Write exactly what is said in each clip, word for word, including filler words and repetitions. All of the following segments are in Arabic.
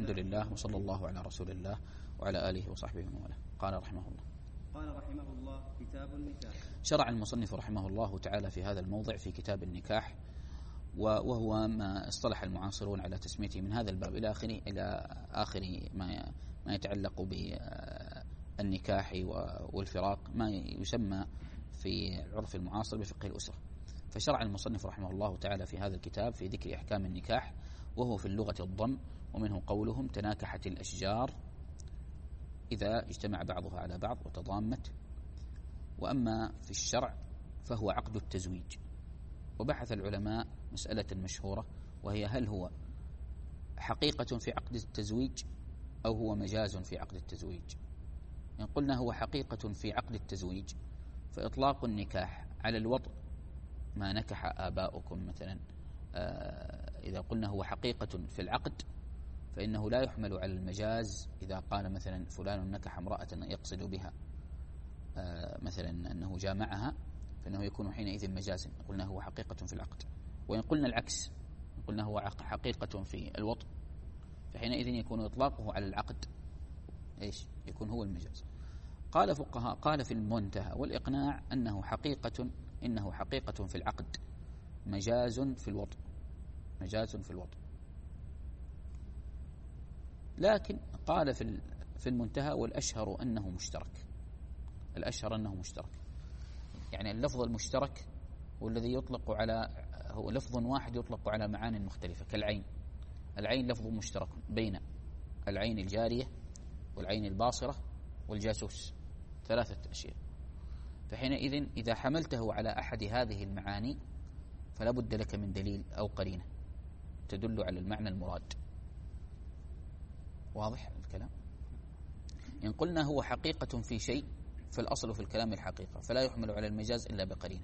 الحمد لله وصلى الله على رسول الله وعلى آله وصحبه ومن والاه. قال رحمه الله قال رحمه الله كتاب النكاح. شرع المصنف رحمه الله تعالى في هذا الموضع في كتاب النكاح، وهو ما اصطلح المعاصرون على تسميته من هذا الباب إلى آخر إلى آخر ما ما يتعلق بالنكاح والفراق، ما يسمى في العرف المعاصر بفقه الأسرة. فشرع المصنف رحمه الله تعالى في هذا الكتاب في ذكر أحكام النكاح، وهو في اللغة الضم، ومنه قولهم تناكحت الأشجار إذا اجتمع بعضها على بعض وتضامت. وأما في الشرع فهو عقد التزويج. وبحث العلماء مسألة مشهورة، وهي هل هو حقيقة في عقد التزويج أو هو مجاز في عقد التزويج. إن قلنا هو حقيقة في عقد التزويج فإطلاق النكاح على الوطء ما نكح آباؤكم مثلا، آه إذا قلنا هو حقيقة في العقد فإنه لا يحمل على المجاز. إذا قال مثلا فلان نكح امرأة يقصد بها آه مثلا أنه جامعها، فإنه يكون حينئذ مجازا. قلنا هو حقيقة في العقد. وإن قلنا العكس، قلنا هو حقيقة في الوطء، فحينئذ يكون إطلاقه على العقد إيش؟ يكون هو المجاز. قال فقهاء قال في المنتهى والإقناع أنه حقيقة إنه حقيقة في العقد، مجاز في الوطء، مجاز في الوطء. لكن قال في في المنتهى والأشهر أنه مشترك، الأشهر أنه مشترك. يعني اللفظ المشترك والذي يطلق على هو لفظ واحد يطلق على معان مختلفة، كالعين. العين لفظ مشترك بين العين الجارية والعين الباصرة والجاسوس، ثلاثة أشياء. فحينئذ إذا حملته على أحد هذه المعاني فلا بد لك من دليل أو قرينة تدل على المعنى المراد. واضح الكلام؟ إن قلنا هو حقيقة في شيء فالأصل في الكلام الحقيقة، فلا يحمل على المجاز إلا بقرينة.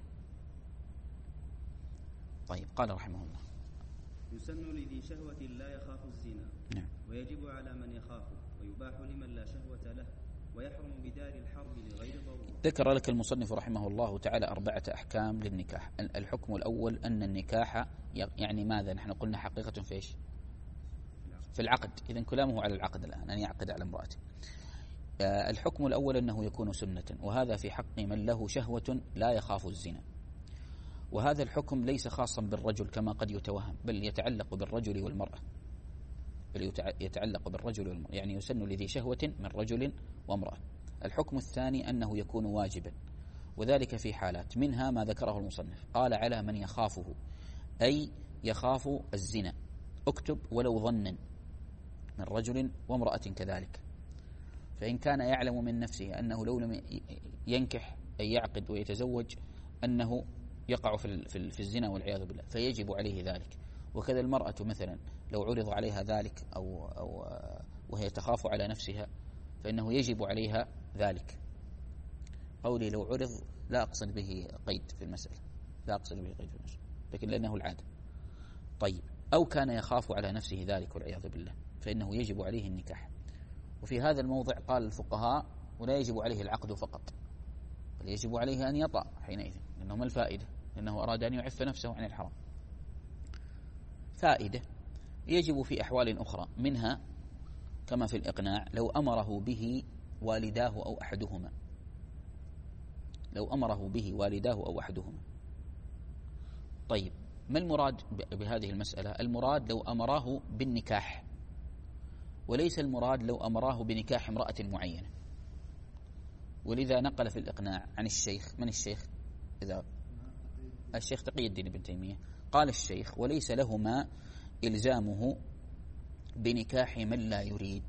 طيب قال رحمه الله يسن لذي شهوة لا يخاف الزنا. نعم. ويجب على من يخافه، ويباح لمن لا شهوة له، ويحرم بدار الحرب لغير ضرورة. ذكر لك المصنف رحمه الله تعالى أربعة أحكام للنكاح. الحكم الأول أن النكاح يعني ماذا؟ نحن قلنا حقيقة في إيش؟ في العقد. إذن كلامه على العقد الآن، أن يعقد على امرأته. الحكم الأول أنه يكون سنة، وهذا في حق من له شهوة لا يخاف الزنا. وهذا الحكم ليس خاصا بالرجل كما قد يتوهم، بل يتعلق بالرجل والمرأة، بل يتعلق بالرجل والمرأة، يعني يسن لذي شهوة من رجل وامرأة. الحكم الثاني أنه يكون واجبا، وذلك في حالات، منها ما ذكره المصنف. قال على من يخافه، أي يخاف الزنا، اكتب ولو ظنا، من رجل وامرأة كذلك. فإن كان يعلم من نفسه أنه لو لم ينكح أي يعقد ويتزوج أنه يقع في في الزنا والعياذ بالله، فيجب عليه ذلك. وكذا المرأة مثلا لو عرض عليها ذلك أو أو وهي تخاف على نفسها فإنه يجب عليها ذلك. قولي لو عرض لا أقصد به قيد في المسألة، لا أقصد به قيد في المسألة، لكن لأنه العادة. طيب، أو كان يخاف على نفسه ذلك والعياذ بالله فإنه يجب عليه النكاح. وفي هذا الموضع قال الفقهاء ولا يجب عليه العقد فقط، بل يجب عليه أن يطأ حينئذ، لأنه ما الفائدة؟ لأنه أراد أن يعف نفسه عن الحرام. فائدة يجب في أحوال أخرى، منها كما في الإقناع لو أمره به والداه أو أحدهما، لو أمره به والداه أو أحدهما. طيب، ما المراد بهذه المسألة؟ المراد لو أمراه بالنكاح، وليس المراد لو أمراه بنكاح امرأة معينة. ولذا نقل في الإقناع عن الشيخ، من الشيخ؟ إذا الشيخ تقي الدين ابن تيمية قال الشيخ وليس لهما إلزامه بنكاح من لا يريد،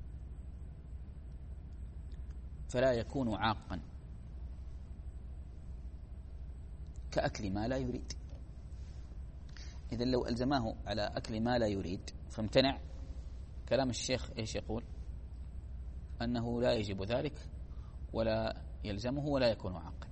فلا يكون عاقا كأكل ما لا يريد. إذن لو ألزماه على أكل ما لا يريد فامتنع، كلام الشيخ إيش يقول؟ أنه لا يجب ذلك ولا يلزمه ولا يكون عاقا.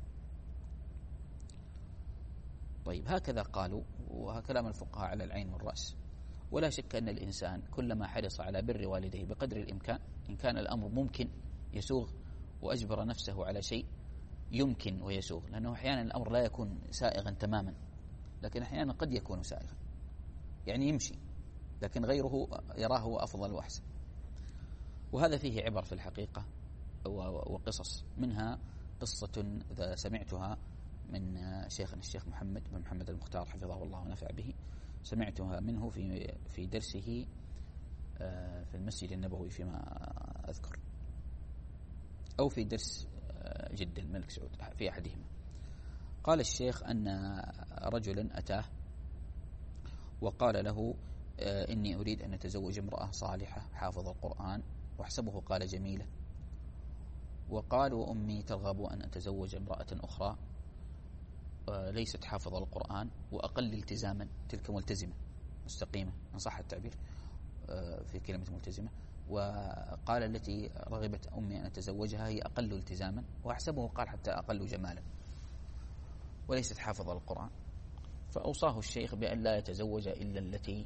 طيب، هكذا قالوا، وكلام الفقهاء على العين والرأس. ولا شك أن الإنسان كلما حرص على بر والديه بقدر الإمكان، إن كان الأمر ممكن يسوغ وأجبر نفسه على شيء يمكن ويسوغ، لأنه أحيانا الأمر لا يكون سائغا تماما، لكن أحيانا قد يكون سائغا، يعني يمشي لكن غيره يراه أفضل وأحسن. وهذا فيه عبر في الحقيقة وقصص، منها قصة إذا سمعتها من شيخنا الشيخ محمد بن محمد المختار حفظه الله ونفع به، سمعتها منه في في درسه في المسجد النبوي فيما أذكر، أو في درس جدة الملك سعود في أحدهما. قال الشيخ أن رجلا أتاه وقال له إني أريد أن أتزوج امرأة صالحة حافظ القرآن، واحسبه قال جميلة، وقال وأمي ترغب أن أتزوج امرأة أخرى ليست حافظ القرآن وأقل التزاما، تلك ملتزمة مستقيمة إن صح التعبير في كلمة ملتزمة، وقال التي رغبت أمي أن أتزوجها هي أقل التزاما، وأحسبه قال حتى أقل جمالا وليست حافظ القرآن. فأوصاه الشيخ بأن لا يتزوج إلا التي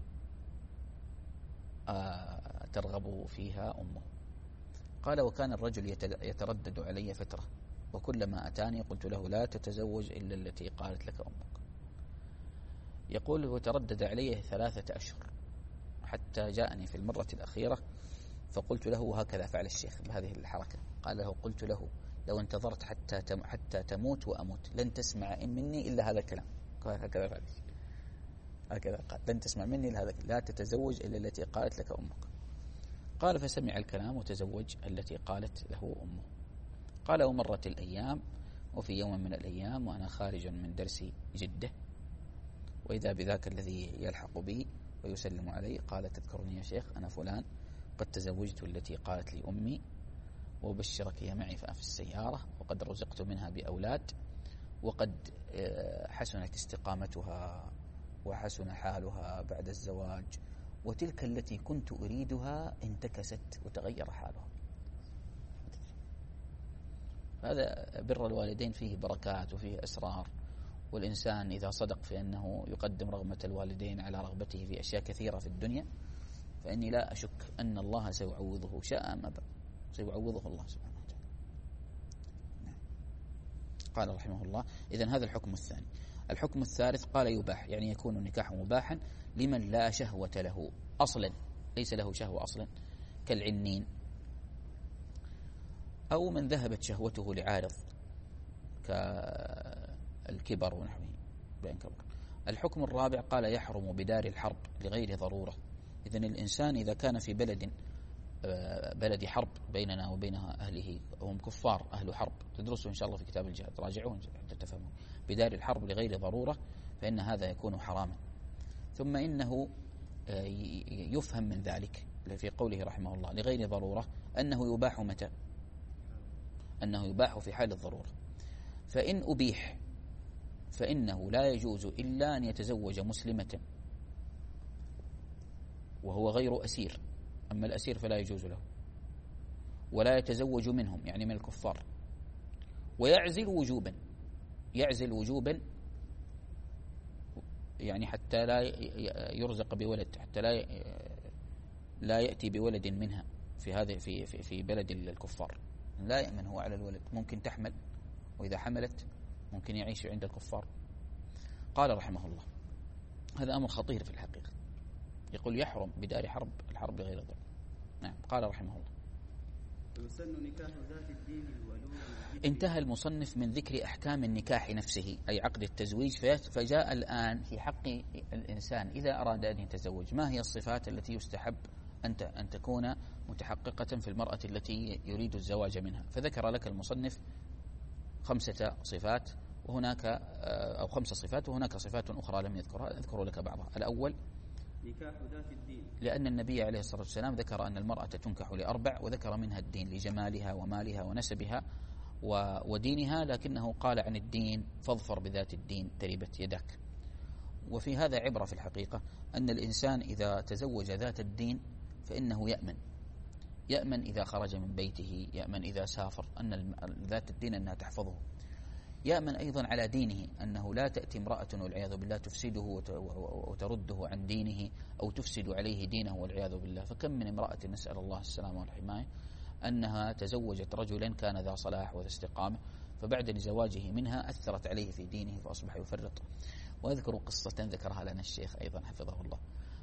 ترغب فيها أمه. قال وكان الرجل يتردد علي فترة، وكلما أتاني قلت له لا تتزوج إلا التي قالت لك أمك. يقول وتردد علي ثلاثة أشهر حتى جاءني في المرة الأخيرة فقلت له، وهكذا فعل الشيخ بهذه الحركة، قال له قلت له لو انتظرت حتى حتى تموت وأموت لن تسمع مني إلا هذا الكلام، هكذا فعل هكذا قال لن تسمع مني إلا هذا، لا تتزوج إلا التي قالت لك أمك. قال فسمع الكلام وتزوج التي قالت له أمه. قال ومرت الأيام، وفي يوم من الأيام وأنا خارج من درس جدة وإذا بذاك الذي يلحق بي ويسلم علي قال تذكرني يا شيخ أنا فلان قد تزوجت التي قالت لي أمي وبشرك يا معي في السيارة وقد رزقت منها بأولاد وقد حسنت استقامتها وحسن حالها بعد الزواج، وتلك التي كنت أريدها انتكست وتغير حالها. هذا بر الوالدين فيه بركات وفيه أسرار، والإنسان إذا صدق في أنه يقدم رغبة الوالدين على رغبته في أشياء كثيرة في الدنيا فإني لا أشك أن الله سيعوضه شاء ما بقى، سيعوضه الله سبحانه وتعالى. قال رحمه الله إذن هذا الحكم الثاني. الحكم الثالث قال يباح، يعني يكون النكاح مباحا لمن لا شهوة له أصلا، ليس له شهوة أصلا كالعنين، أو من ذهبت شهوته لعارض كالكبر ونحوه بين كبر. الحكم الرابع قال يحرم بدار الحرب لغير ضرورة. إذن الإنسان إذا كان في بلد بلد حرب بيننا وبين أهله هم كفار أهل حرب، تدرسوا إن شاء الله في كتاب الجهاد راجعون حتى تفهموا، بدار الحرب لغير ضرورة فإن هذا يكون حراما. ثم إنه يفهم من ذلك في قوله رحمه الله لغير ضرورة أنه يباح متى؟ أنه يباح في حال الضرورة. فإن أبيح فإنه لا يجوز إلا أن يتزوج مسلمة وهو غير أسير، أما الأسير فلا يجوز له، ولا يتزوج منهم يعني من الكفار، ويعزل وجوبا، يعزل وجوبا يعني حتى لا يرزق بولد، حتى لا لا يأتي بولد منها في هذا في في في بلد الكفار، لا يأمن هو على الولد، ممكن تحمل وإذا حملت ممكن يعيش عند الكفار. قال رحمه الله هذا أمر خطير في الحقيقة، يقول يحرم بدار حرب الحرب غير ضرورة. نعم. قال رحمه الله ويسن نكاح ذات الدين الولود. انتهى المصنف من ذكر أحكام النكاح نفسه أي عقد التزويج، فجاء الآن في حق الإنسان إذا أراد أن يتزوج ما هي الصفات التي يستحب أن تكون متحققة في المرأة التي يريد الزواج منها. فذكر لك المصنف خمسة صفات وهناك أو خمس صفات وهناك صفات أخرى لم يذكرها، أذكر لك بعضها. الأول نكاح ذات الدين، لأن النبي عليه الصلاة والسلام ذكر أن المرأة تنكح لأربع، وذكر منها الدين لجمالها ومالها ونسبها ودينها، لكنه قال عن الدين فاظفر بذات الدين تربت يدك. وفي هذا عبرة في الحقيقة أن الإنسان إذا تزوج ذات الدين فإنه يأمن، يأمن إذا خرج من بيته، يأمن إذا سافر أن ذات الدين أنها تحفظه، يأمن أيضا على دينه أنه لا تأتي امرأة والعياذ بالله تفسده وترده عن دينه أو تفسد عليه دينه والعياذ بالله. فكم من امرأة نسأل الله السلامة والحماية أنها تزوجت رجلا كان ذا صلاح وذا استقامة، فبعد زواجه منها أثرت عليه في دينه فأصبح يفرط. وأذكر قصة ذكرها لنا الشيخ أيضا حفظه الله،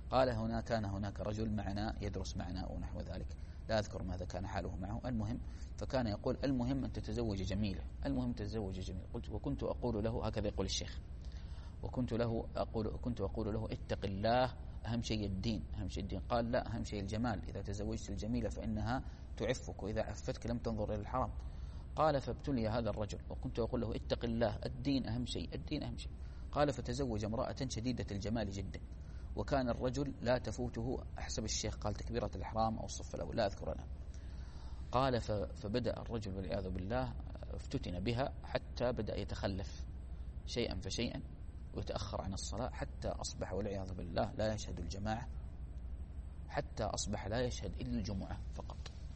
قال هنا كان هناك رجل معنا يدرس معنا أو نحو ذلك، لا أذكر ماذا كان حاله معه. المهم فكان يقول المهم أن تتزوج جميلة، المهم تتزوج جميلة. قلت وكنت أقول له هكذا يقول الشيخ، وكنت له أقول كنت أقول له اتق الله، أهم شيء الدين، أهم شيء الدين. قال لا، أهم شيء الجمال، إذا تزوجت الجميلة فإنها تعفك، وإذا عفتك لم تنظر إلى الحرام. قال فابتلي هذا الرجل، وكنت أقول له اتق الله، الدين أهم شيء، الدين أهم شيء. قال فتزوج امرأة شديدة الجمال جدا، وكان الرجل لا تفوته أحسب الشيخ قال تكبيرة الإحرام أو الصف الأول، لا أذكر أنا. قال فبدأ الرجل والعياذ بالله افتتن بها حتى بدأ يتخلف شيئا فشيئا ويتأخر عن الصلاة، حتى أصبح والعياذ بالله لا يشهد الجماعة، حتى أصبح لا يشهد إلا الجمعة فقط.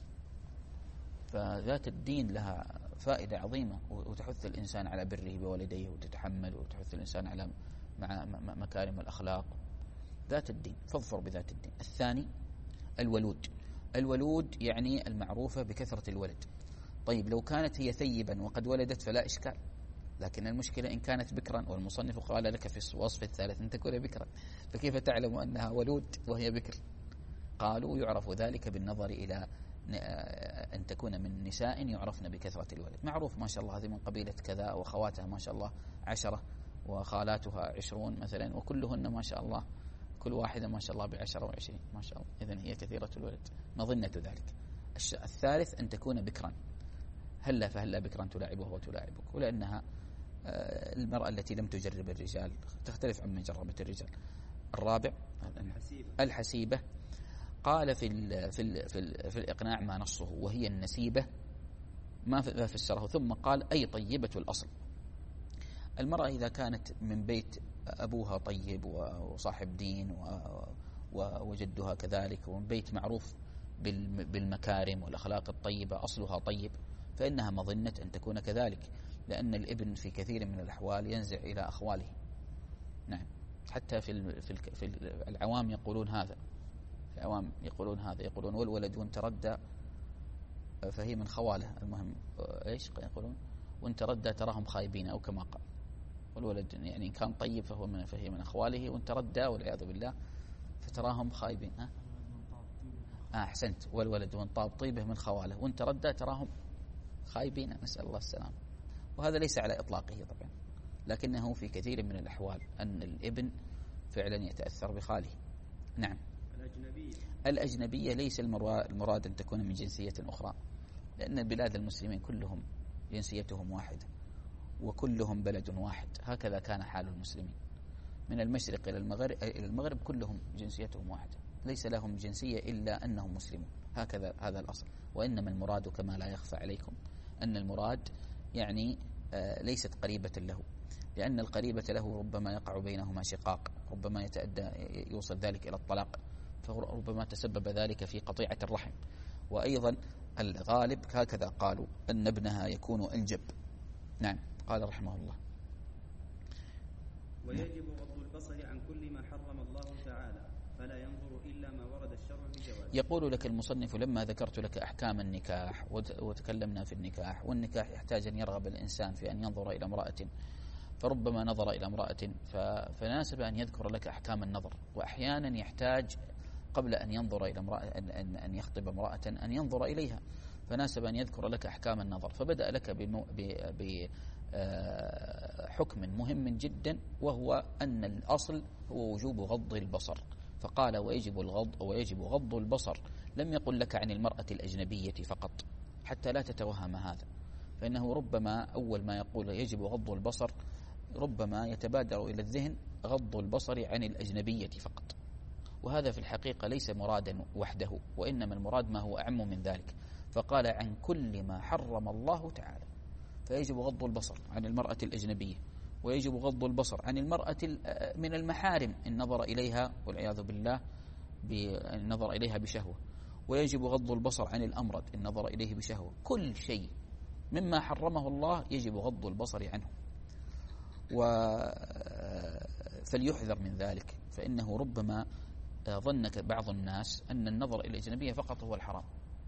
فذات الدين لها فائدة عظيمة، وتحث الإنسان على بره بوالديه، وتتحمل، وتحث الإنسان على مع مكارم الأخلاق. ذات الدين، فاظفر بذات الدين. الثاني الولود. الولود يعني المعروفة بكثرة الولد. طيب لو كانت هي ثيبا وقد ولدت فلا إشكال، لكن المشكلة إن كانت بكرا، والمصنف قال لك في الوصف الثالث أن تكون بكرا، فكيف تعلم أنها ولود وهي بكر؟ قالوا يعرف ذلك بالنظر إلى أن تكون من نساء يعرفن بكثرة الولد. معروف ما شاء الله هذه من قبيلة كذا، وخواتها ما شاء الله عشرة، وخالاتها عشرون مثلا، وكلهن ما شاء الله كل واحدة ما شاء الله بعشرة وعشرين ما شاء الله، إذن هي كثيرة الولد، مظنة ذلك. الثالث أن تكون بكرا، هلا فهلا بكرا تلاعبه وتلاعبك، ولأنها المرأة التي لم تجرب الرجال تختلف عن من جربت الرجال. الرابع الحسيبة. الحسيبة قال في ال في ال في, ال في الإقناع ما نصه، وهي النسيبة ما فسره، ثم قال أي طيبة الأصل. المرأة إذا كانت من بيت أبوها طيب وصاحب دين وجدها كذلك، ومن بيت معروف بالمكارم والأخلاق الطيبة، أصلها طيب، فإنها مظنة أن تكون كذلك، لأن الابن في كثير من الأحوال ينزع إلى أخواله. نعم، حتى في في العوام يقولون هذا، العوام يقولون هذا، يقولون والولد وان تردى فهي من خواله. المهم ايش يقولون؟ وان تردى تراهم خايبين، او كما قال، والولد يعني ان كان طيب فهو من فهي من اخواله، وان تردى والعياذ بالله فتراهم خايبين. ها آه احسنت، والولد وان طاب طيبه من خواله، وان تردى تراهم خايبين، نسال الله السلامه. وهذا ليس على اطلاقه طبعا، لكنه في كثير من الاحوال ان الابن فعلا يتاثر بخاله. نعم. الأجنبية. الأجنبية ليس المراد أن تكون من جنسية أخرى، لأن بلاد المسلمين كلهم جنسيتهم واحدة، وكلهم بلد واحد، هكذا كان حال المسلمين من المشرق إلى المغرب إلى المغرب كلهم جنسيتهم واحدة، ليس لهم جنسية إلا أنهم مسلمون، هكذا هذا الأصل. وإنما المراد كما لا يخفى عليكم أن المراد يعني آه ليست قريبة له، لأن القريبة له ربما يقع بينهما شقاق، ربما يتأدى يوصل ذلك إلى الطلاق، فربما تسبب ذلك في قطيعة الرحم. وأيضا الغالب هكذا قالوا أن ابنها يكون أنجب. نعم، قال رحمه الله. ويجب غض البصر عن كل ما حرم الله تعالى، فلا ينظر إلا ما ورد الشرع بجوازه. يقول لك المصنف لما ذكرت لك أحكام النكاح وتكلمنا في النكاح، والنكاح يحتاج أن يرغب الإنسان في أن ينظر إلى امرأة، فربما نظر إلى امرأة فناسب أن يذكر لك أحكام النظر، وأحيانا يحتاج قبل أن ينظر إلى امرأة أن أن يخطب امرأة أن ينظر إليها، فناسب أن يذكر لك أحكام النظر، فبدأ لك بحكم مهم جدا، وهو أن الأصل هو وجوب غض البصر، فقال ويجب الغض ويجب غض البصر، لم يقل لك عن المرأة الأجنبية فقط، حتى لا تتوهم هذا، فإنه ربما أول ما يقول يجب غض البصر ربما يتبادر إلى الذهن غض البصر عن الأجنبية فقط، وهذا في الحقيقة ليس مرادا وحده، وإنما المراد ما هو أعم من ذلك، فقال عن كل ما حرم الله تعالى، فيجب غض البصر عن المرأة الأجنبية، ويجب غض البصر عن المرأة من المحارم إن نظر إليها والعياذ بالله بالنظر إليها بشهوة، ويجب غض البصر عن الأمرد إن نظر إليه بشهوة، كل شيء مما حرمه الله يجب غض البصر عنه، فليحذر من ذلك، فإنه ربما ظن بعض الناس أن النظر إلى الأجنبية فقط هو الحرام،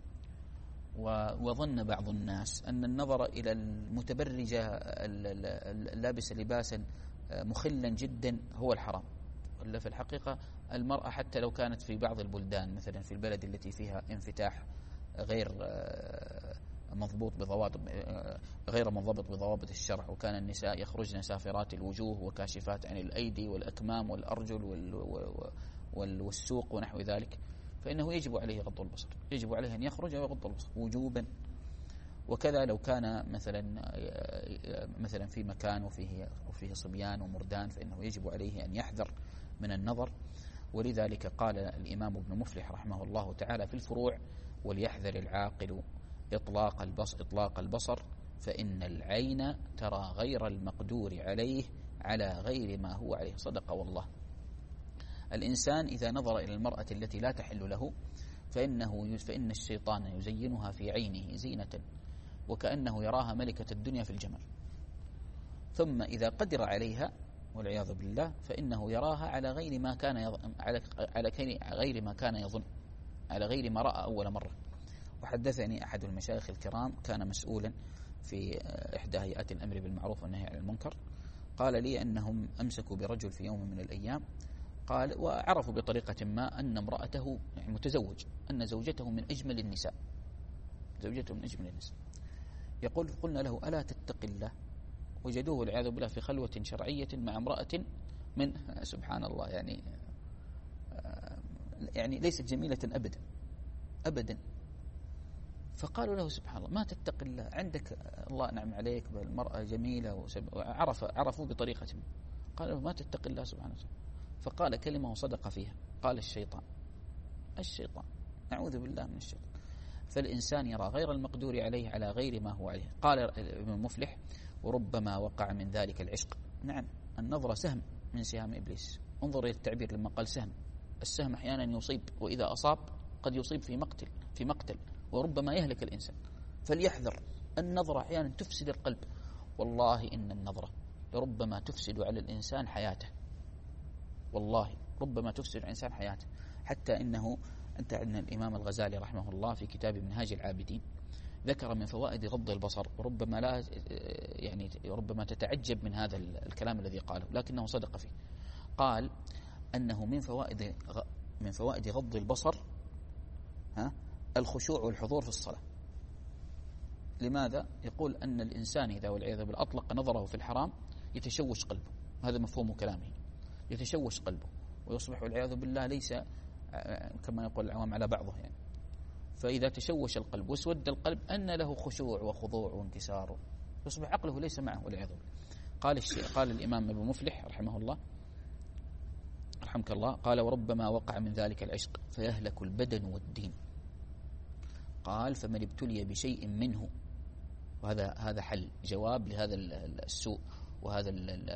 وظن بعض الناس أن النظر إلى المتبرجة اللابسة لباسا مخلا جدا هو الحرام، إلا في الحقيقة المرأة حتى لو كانت في بعض البلدان مثلا في البلد التي فيها انفتاح غير مضبوط بضوابط غير منضبط بضوابط الشرع، وكان النساء يخرجن سافرات الوجوه وكاشفات عن الأيدي والأكمام والأرجل والسوق ونحو ذلك، فإنه يجب عليه غض البصر، يجب عليه أن يخرج ويغض البصر وجوبا. وكذا لو كان مثلا مثلا في مكان وفيه وفيه صبيان ومردان فإنه يجب عليه أن يحذر من النظر. ولذلك قال الإمام ابن مفلح رحمه الله تعالى في الفروع: وليحذر العاقل إطلاق البصر إطلاق البصر فإن العين ترى غير المقدور عليه على غير ما هو عليه. صدق والله. الإنسان إذا نظر إلى المرأة التي لا تحل له فإنه فإن الشيطان يزينها في عينه زينة وكأنه يراها ملكة الدنيا في الجمل، ثم إذا قدر عليها والعياذ بالله فإنه يراها على غير ما كان يظن على على غير ما كان يظن على غير ما رأى أول مرة. وحدثني أحد المشايخ الكرام كان مسؤولا في إحدى هيئات الأمر بالمعروف والنهي عن المنكر، قال لي أنهم أمسكوا برجل في يوم من الأيام، قال وعرفوا بطريقة ما أن امرأته يعني متزوج، أن زوجته من أجمل النساء، زوجته من أجمل النساء. يقول: قلنا له: ألا تتق الله؟ وجدوه والعياذ بالله في خلوة شرعية مع امرأة من سبحان الله يعني يعني ليست جميلة أبدا أبدا. فقالوا له: سبحان الله، ما تتق الله؟ عندك الله نعم عليك بالمرأة جميلة، وعرف عرفوا بطريقة ما. قال له: ما تتق الله سبحانه وتعالى؟ فقال كلمة وصدق فيها، قال: الشيطان الشيطان نعوذ بالله من الشيطان. فالإنسان يرى غير المقدور عليه على غير ما هو عليه. قال ابن مفلح: وربما وقع من ذلك العشق. نعم، النظرة سهم من سهام إبليس. انظر إلى التعبير لما قال سهم، السهم أحيانا يصيب، وإذا أصاب قد يصيب في مقتل في مقتل وربما يهلك الإنسان. فليحذر، النظرة أحيانا تفسد القلب. والله إن النظرة لربما تفسد على الإنسان حياته، والله ربما تفسد على الإنسان حياته. حتى إنه أنت أن الإمام الغزالي رحمه الله في كتاب منهاج العابدين ذكر من فوائد غض البصر، وربما لا يعني ربما تتعجب من هذا الكلام الذي قاله، لكنه صدق فيه. قال أنه من فوائد من فوائد غض البصر ها الخشوع والحضور في الصلاة. لماذا؟ يقول أن الإنسان إذا والعياذ بالله أطلق نظره في الحرام يتشوش قلبه، هذا مفهوم كلامه، يتشوش قلبه ويصبح والعياذ بالله ليس كما يقول العوام على بعضه يعني. فإذا تشوش القلب واسود القلب أن له خشوع وخضوع وانكسار، يصبح عقله ليس معه والعياذ بالله. قال الشيء قال الإمام ابن مفلح رحمه الله رحمك الله، قال: وربما وقع من ذلك العشق فيهلك البدن والدين. قال: فمن ابتلي بشيء منه، وهذا هذا حل جواب لهذا السوء وهذا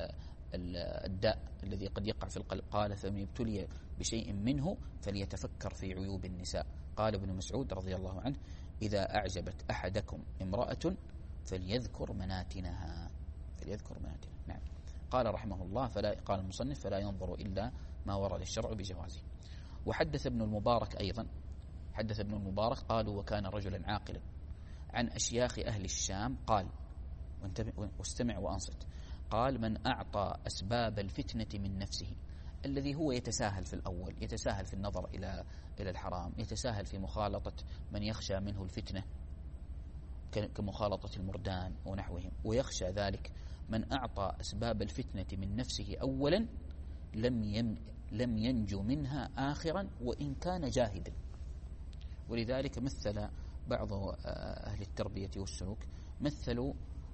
الداء الذي قد يقع في القلب. قال: فمن ابتلي بشيء منه فليتفكر في عيوب النساء. قال ابن مسعود رضي الله عنه: إذا أعجبت أحدكم امرأة فليذكر مناتنها فليذكر مناتنها. نعم. قال رحمه الله: فلا قال المصنف: فلا ينظر إلا ما ورد الشرع بجوازه. وحدث ابن المبارك أيضا حدث ابن المبارك قالوا: وكان رجلا عاقلا عن أشياخ أهل الشام قال، واستمع وأنصت، قال: من أعطى أسباب الفتنة من نفسه، الذي هو يتساهل في الأول، يتساهل في النظر إلى إلى الحرام، يتساهل في مخالطة من يخشى منه الفتنة كمخالطة المردان ونحوهم، ويخشى ذلك. من أعطى أسباب الفتنة من نفسه أولا لم يم لم ينجو منها آخرا وإن كان جاهدا. ولذلك مثل بعض أهل التربية والسلوك مثلوا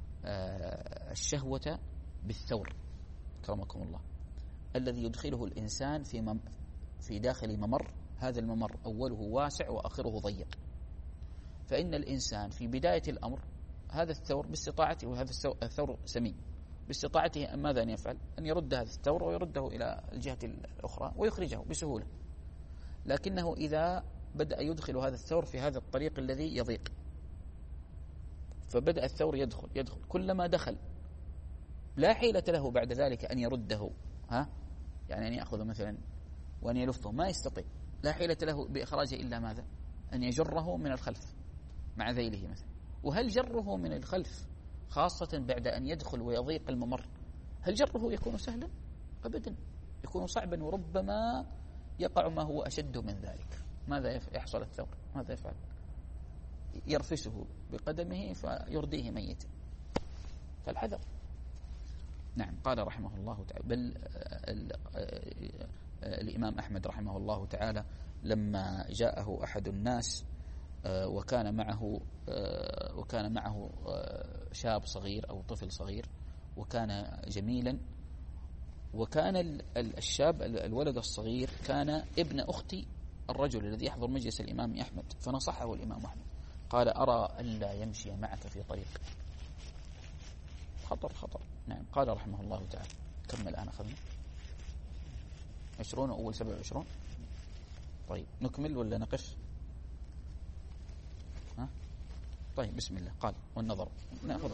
الشهوة بالثور كرمكم الله، الذي يدخله الإنسان في مم في داخل ممر، هذا الممر أوله واسع وآخره ضيق. فإن الإنسان في بداية الأمر هذا الثور باستطاعته، وهذا الثور سمين باستطاعته ماذا أن يفعل؟ أن يرد هذا الثور ويرده إلى الجهة الأخرى ويخرجه بسهولة. لكنه إذا بدأ يدخل هذا الثور في هذا الطريق الذي يضيق، فبدأ الثور يدخل يدخل كلما دخل لا حيلة له بعد ذلك أن يرده، ها يعني أن يأخذ مثلا وأن يلفه، ما يستطيع، لا حيلة له بإخراجه إلا ماذا؟ أن يجره من الخلف مع ذيله مثلا. وهل جره من الخلف خاصة بعد أن يدخل ويضيق الممر، هل جره يكون سهلا؟ أبدا، يكون صعبا وربما يقع ما هو أشد من ذلك. ماذا يحصل الثور؟ ماذا يفعل؟ يرفسه بقدمه فيرديه ميتا، فالحذر. نعم. قال رحمه الله تعالى بل الإمام أحمد رحمه الله تعالى لما جاءه أحد الناس وكان معه وكان معه شاب صغير أو طفل صغير وكان جميلا، وكان الشاب الولد الصغير كان ابن أخت الرجل الذي يحضر مجلس الإمام أحمد، فنصحه الإمام أحمد قال أرى ألا يمشي معك في طريق، خطر خطر. نعم. قال رحمه الله تعالى كم الآن أخذنا؟ عشرون أول سبع وعشرون. طيب نكمل ولا نقف؟ ها؟ طيب بسم الله. قال والنظر نأخذ.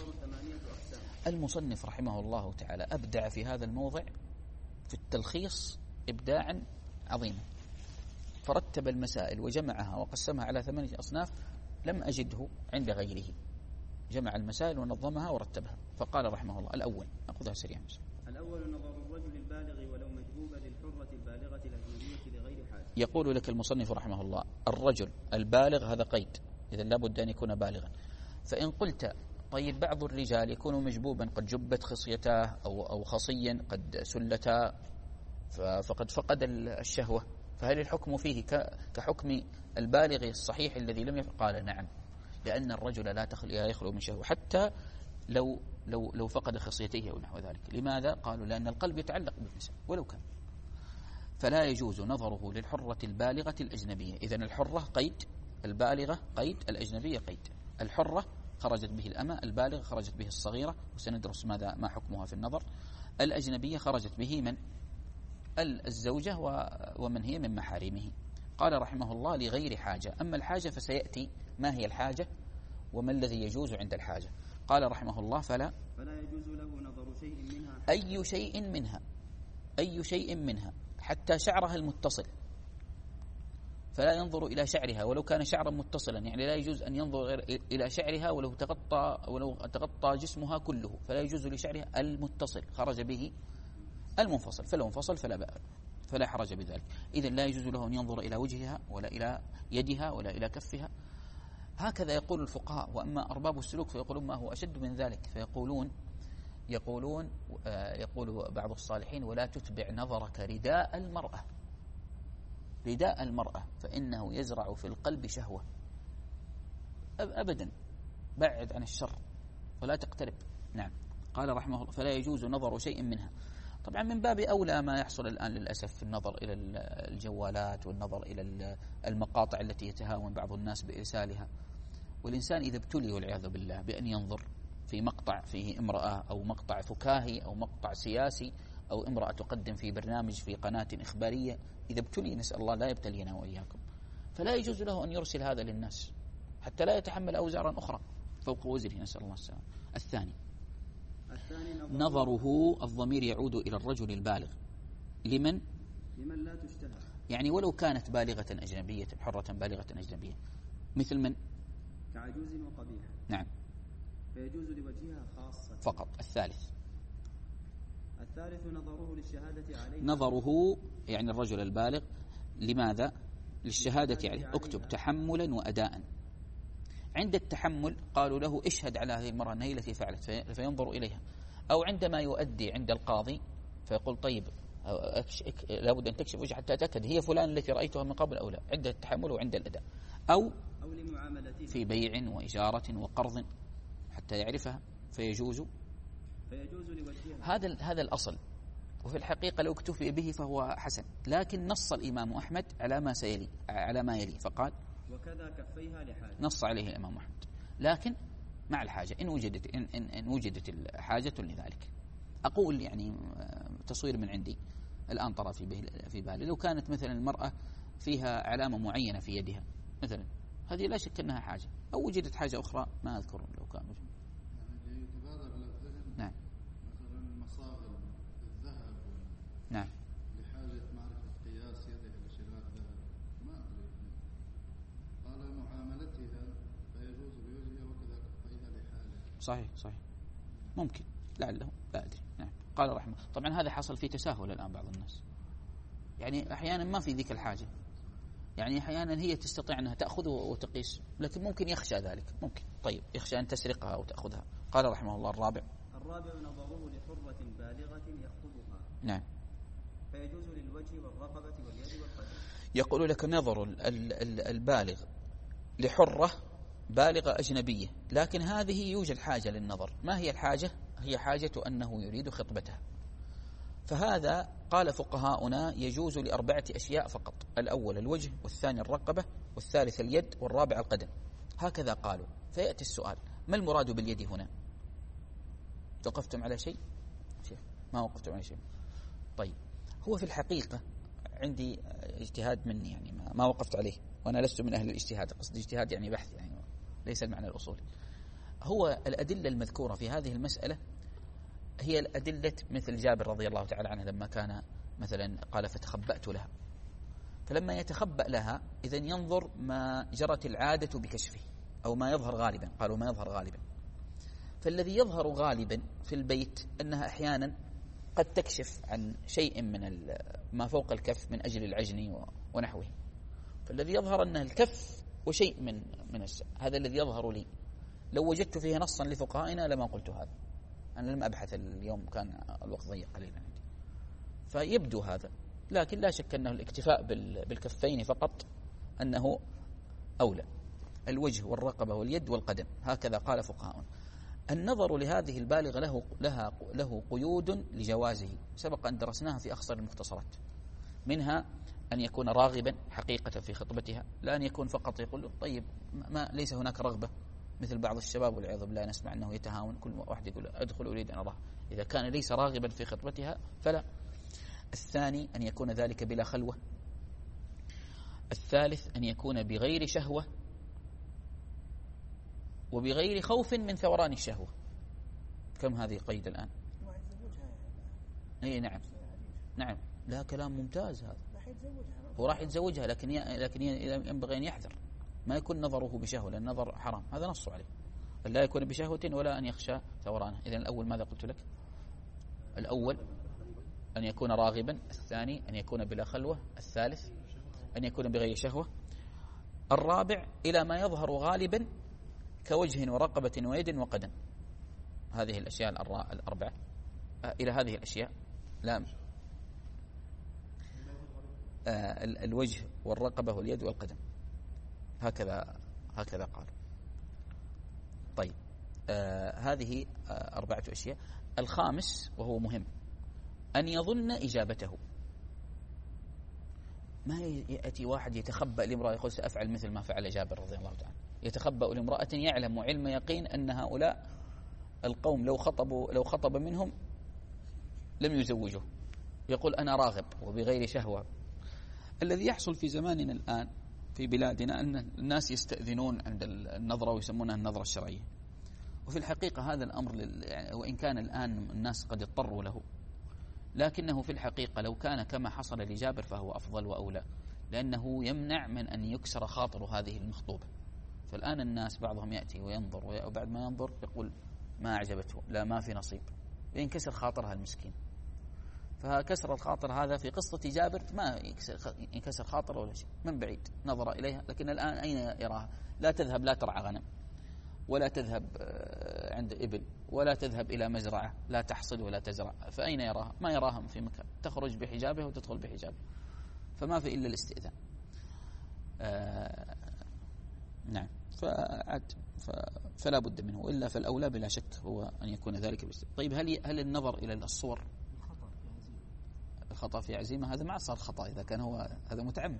المصنف رحمه الله تعالى أبدع في هذا الموضع في التلخيص إبداعا عظيما، فرتب المسائل وجمعها وقسمها على ثمانية أصناف لم أجده عند غيره. جمع المسائل ونظمها ورتبها. فقال رحمه الله الأول، نأخذها سريعا. الأول نظر الرجل البالغ ولو مجبوبة للحرة البالغة الأجنبية لغير حاجة. يقول لك المصنف رحمه الله الرجل البالغ هذا قيد، إذا لابد أن يكون بالغا. فإن قلت طيب بعض الرجال يكون مجبوبا قد جبت خصيتاه أو أو خصيا قد سلتا فقد فقد الشهوة، فهل الحكم فيه كحكم البالغ الصحيح الذي لم يفعل؟ قال نعم، لأن الرجل لا يخلو من شهوة حتى لو لو لو فقد خصيته أو نحو ذلك. لماذا؟ قالوا لأن القلب يتعلق بالنساء ولو كان، فلا يجوز نظره للحرة البالغة الأجنبية. إذن الحرة قيد، البالغة قيد، الأجنبية قيد. الحرة خرجت به الأمة، البالغة خرجت به الصغيرة وسندرس ماذا ما حكمها في النظر. الأجنبية خرجت به من الزوجة ومن هي من محارمه. قال رحمه الله لغير حاجة. أما الحاجة فسيأتي ما هي الحاجة وما الذي يجوز عند الحاجة. قال رحمه الله فلا فلا يجوز له نظر شيء منها، أي شيء منها، أي شيء منها حتى شعرها المتصل، فلا ينظر إلى شعرها ولو كان شعرا متصلا، يعني لا يجوز أن ينظر إلى شعرها ولو تغطى ولو تغطى جسمها كله، فلا يجوز لشعرها المتصل، خرج به المنفصل، فلو انفصل فلا بأس فلا حرج بذلك. إذا لا يجوز له أن ينظر إلى وجهها ولا إلى يدها ولا إلى كفها. هكذا يقول الفقهاء. وأما أرباب السلوك فيقولون ما هو أشد من ذلك، فيقولون يقولون يقول بعض الصالحين ولا تتبع نظرك رداء المرأة، رداء المرأة فإنه يزرع في القلب شهوة. أبدا، بعد عن الشر ولا تقترب. نعم. قال رحمه الله فلا يجوز نظر شيء منها. طبعا من باب أولى ما يحصل الآن للأسف في النظر إلى الجوالات والنظر إلى المقاطع التي يتهاون بعض الناس بإرسالها. والإنسان إذا ابتلي والعياذ بالله بأن ينظر في مقطع فيه امرأة أو مقطع فكاهي أو مقطع سياسي أو امرأة تقدم في برنامج في قناة إخبارية، إذا ابتلي نسأل الله لا يبتلينا وإياكم، فلا يجوز له أن يرسل هذا للناس حتى لا يتحمل أوزارا أخرى فوق وزره، نسأل الله السلامة. الثاني نظره الضمير يعود إلى الرجل البالغ لمن لمن لا تشتهى، يعني ولو كانت بالغة أجنبية حرة بالغة أجنبية، مثل من كعجوز وقبيح. نعم. فيجوز لوجهها خاصة فقط. الثالث الثالث نظره للشهادة عليه، نظره يعني الرجل البالغ لماذا؟ للشهادة عليه. اكتب تحملا وأداء. عند التحمل قالوا له اشهد على هذه المرأة أنها التي فعلت فينظر إليها، أو عندما يؤدي عند القاضي فيقول طيب لابد أن تكشف وجه حتى أتأكد هي فلان التي رأيتها من قبل أو لا، عند التحمل وعند الأداء. أو أو لمعاملته في بيع وإجارة وقرض حتى يعرفها فيجوز فيجوز لوجهها. هذا هذا الأصل، وفي الحقيقة لو اكتفي به فهو حسن، لكن نص الإمام أحمد على ما سيلي على ما يلي فقال وكذا كفيها لحاجة، نص عليه الإمام أحمد، لكن مع الحاجة إن وجدت إن, إن, إن وجدت الحاجة لذلك. أقول يعني تصوير من عندي الآن طرى في في بالي، لو كانت مثلا المرأة فيها علامة معينة في يدها مثلا، هذه لا شك أنها حاجة، أو وجدت حاجة أخرى ما أذكر لو كان وجد. يعني يتبادر إلى الذهن نعم مثلا مصاغر الذهب نعم لحاجة معرفة قياس يده لشراء ذهب، ما أدري. قال معاملتها فيجوز بوجهها وكذا كفيها لحاجة. صحيح صحيح ممكن لعله لا أدري. نعم. قال رحمه طبعا هذا حصل في تساهل الآن بعض الناس يعني أحيانا ما في ذيك الحاجة، يعني أحيانا هي تستطيع أنها تأخذ وتقيس، لكن ممكن يخشى ذلك، ممكن. طيب يخشى أن تسرقها أو تأخذها. قال رحمه الله الرابع الرابع نظره لحرة بالغة يخطبها. نعم. فيجوز للوجه والرقبة واليد والقدم. يقول لك نظر البالغ لحرة بالغة أجنبية، لكن هذه يوجد حاجة للنظر. ما هي الحاجة؟ هي حاجة أنه يريد خطبتها. فهذا قال فقهاؤنا يجوز لأربعة أشياء فقط: الأول الوجه، والثاني الرقبة، والثالث اليد، والرابع القدم. هكذا قالوا. فيأتي السؤال: ما المراد باليد هنا؟ وقفتم على شيء؟ ما وقفتم على شيء. طيب، هو في الحقيقة عندي اجتهاد مني، يعني ما, ما وقفت عليه، وأنا لست من أهل الاجتهاد، قصدي اجتهاد يعني بحث، يعني ليس المعنى الأصولي. هو الأدلة المذكورة في هذه المسألة هي الأدلة مثل جابر رضي الله تعالى عنه لما كان مثلا قال فتخبأت لها. فلما يتخبأ لها إذن ينظر ما جرت العادة بكشفه أو ما يظهر غالبا، قالوا ما يظهر غالبا. فالذي يظهر غالبا في البيت أنها أحيانا قد تكشف عن شيء من ما فوق الكف من أجل العجن ونحوه. فالذي يظهر أنها الكف وشيء من من الساء، هذا الذي يظهر لي. لو وجدت فيه نصا لفقهائنا لما قلت هذا، أنا لم أبحث اليوم، كان الوقت ضيق قليلا عندي. فيبدو هذا، لكن لا شك أنه الاكتفاء بالكفين فقط أنه أولى. الوجه والرقبة واليد والقدم، هكذا قال فقهاؤنا. النظر لهذه البالغة له لها له قيود لجوازه، سبق أن درسناها في أخصر المختصرات. منها أن يكون راغبا حقيقة في خطبتها، لا أن يكون فقط يقول طيب ما ليس هناك رغبة، مثل بعض الشباب والعياذ بالله نسمع أنه يتهاون، كل واحد يقول أدخل أريد أن أراه. إذا كان ليس راغبا في خطبتها فلا. الثاني أن يكون ذلك بلا خلوة. الثالث أن يكون بغير شهوة وبغير خوف من ثوران الشهوة. كم هذه قيد الآن؟ أي نعم نعم، لا كلام ممتاز هذا. هو راح يتزوجها، لكن لكن ينبغي أن يحذر ما يكون نظره بشهوة، لأن النظر حرام، هذا نص عليه. لا يكون بشهوة ولا أن يخشى ثورانه. إذن الأول ماذا قلت لك؟ الأول أن يكون راغبا، الثاني أن يكون بلا خلوة، الثالث أن يكون بغير شهوة، الرابع إلى ما يظهر غالبا كوجه ورقبة ويد وقدم. هذه الأشياء الأربعة، إلى هذه الأشياء لا آه الوجه والرقبة واليد والقدم، هكذا هكذا قال. طيب، آه هذه آه أربعة أشياء. الخامس وهو مهم أن يظن إجابته. ما يأتي واحد يتخبأ لامرأة يقول سأفعل مثل ما فعل جابر رضي الله تعالى، يتخبأ لامرأة يعلم علم يقين أن هؤلاء القوم لو خطبوا لو خطب منهم لم يزوجوه، يقول أنا راغب وبغير شهوة. الذي يحصل في زماننا الآن في بلادنا أن الناس يستأذنون عند النظرة ويسمونها النظرة الشرعية، وفي الحقيقة هذا الأمر يعني وإن كان الآن الناس قد اضطروا له، لكنه في الحقيقة لو كان كما حصل لجابر فهو أفضل وأولى، لأنه يمنع من أن يكسر خاطر هذه المخطوبة. فالآن الناس بعضهم يأتي وينظر وبعد ما ينظر يقول ما أعجبته، لا ما في نصيب، ينكسر خاطرها المسكين. فكسر الخاطر هذا في قصة جابر ما ينكسر خاطر ولا شيء، من بعيد نظر إليها، لكن الآن أين يراها؟ لا تذهب لا ترعى غنم، ولا تذهب عند إبل، ولا تذهب إلى مزرعة لا تحصد ولا تزرع، فأين يراها؟ ما يراها في مكان، تخرج بحجابه وتدخل بحجابه، فما في إلا الاستئذان. آه نعم، فعد فلا بد منه، إلا فالأولى بلا شك هو أن يكون ذلك بالاستئذان. طيب، هل هل النظر إلى الصور الخطأ في عزيمة؟ هذا ما صار خطأ إذا كان هو هذا متعمد.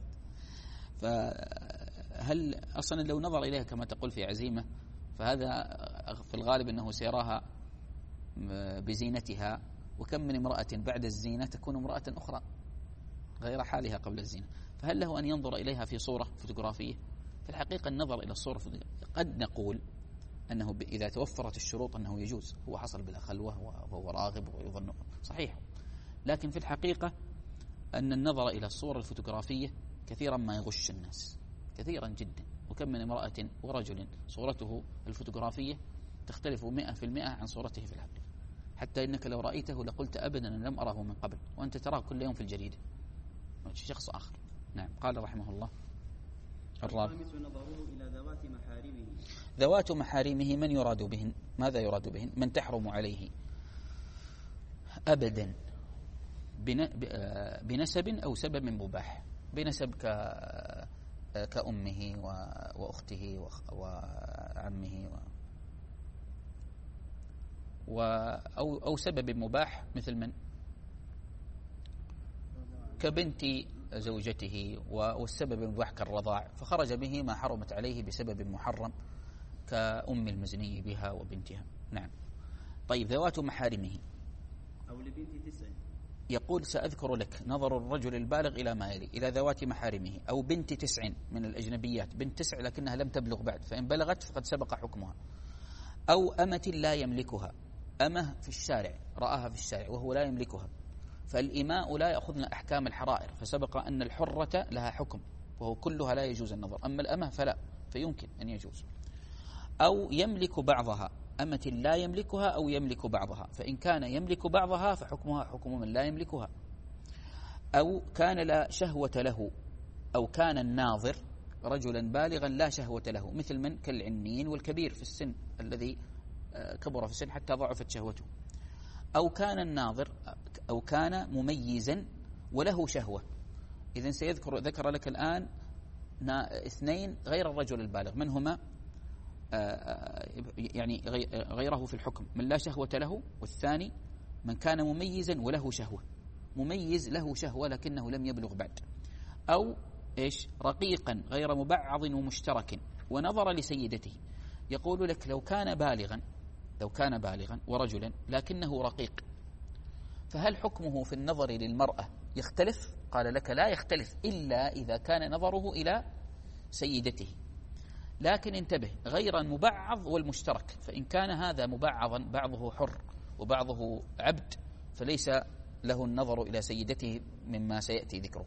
فهل أصلا لو نظر إليها كما تقول في عزيمة فهذا في الغالب أنه سيراها بزينتها، وكم من امرأة بعد الزينة تكون امرأة أخرى غير حالها قبل الزينة، فهل له أن ينظر إليها في صورة فوتوغرافية؟ في الحقيقة النظر إلى الصورة قد نقول أنه إذا توفرت الشروط أنه يجوز، هو حصل بلا خلوة وهو راغب ويظن صحيح، لكن في الحقيقة أن النظر إلى الصورة الفوتوغرافية كثيرا ما يغش الناس كثيرا جدا، وكم من امرأة ورجل صورته الفوتوغرافية تختلف مئة في المئة عن صورته في الحقيقة، حتى إنك لو رأيته لقلت أبدا أنا لم أره من قبل، وأنت تراه كل يوم في الجريدة. شخص آخر. نعم. قال رحمه الله الرابع نظره إلى ذوات محارمه. ذوات محارمه من يراد بهن؟ ماذا يراد بهن؟ من تحرم عليه أبدا بنسب أو سبب مباح. بنسب ك كأمه وأخته وعمه و أو أو سبب مباح مثل من؟ كبنت زوجته، والسبب المباح كالرضاع، فخرج به ما حرمت عليه بسبب محرم كأم المزني بها وبنتها. نعم. طيب ذوات محارمه أو لبنت تسع. يقول سأذكر لك نظر الرجل البالغ إلى ما يلي: إلى ذوات محارمه أو بنت تسع من الأجنبيات، بنت تسع لكنها لم تبلغ بعد، فإن بلغت فقد سبق حكمها. أو أمة لا يملكها، أمه في الشارع رآها في الشارع وهو لا يملكها، فالإماء لا يأخذن أحكام الحرائر، فسبق أن الحرة لها حكم وهو كلها لا يجوز النظر، أما الأمة فلا، فيمكن أن يجوز. أو يملك بعضها، أمة لا يملكها أو يملك بعضها، فإن كان يملك بعضها فحكمها حكم من لا يملكها. أو كان لا شهوة له، أو كان الناظر رجلا بالغا لا شهوة له، مثل من؟ كالعنين والكبير في السن الذي كبر في السن حتى ضعفت شهوته. أو كان الناظر أو كان مميزا وله شهوة. إذن سيذكر ذكر لك الآن اثنين غير الرجل البالغ، من هما؟ يعني غيره في الحكم، من لا شهوة له، والثاني من كان مميزا وله شهوة. مميز له شهوة لكنه لم يبلغ بعد. أو إيش؟ رقيقا غير مبعض ومشترك ونظر لسيدته. يقول لك لو كان بالغا لو كان بالغا ورجلا لكنه رقيق، فهل حكمه في النظر للمرأة يختلف؟ قال لك لا يختلف إلا إذا كان نظره إلى سيدته. لكن انتبه، غير مبعض والمشترك، فإن كان هذا مبعضا بعضه حر وبعضه عبد فليس له النظر إلى سيدته مما سيأتي ذكره.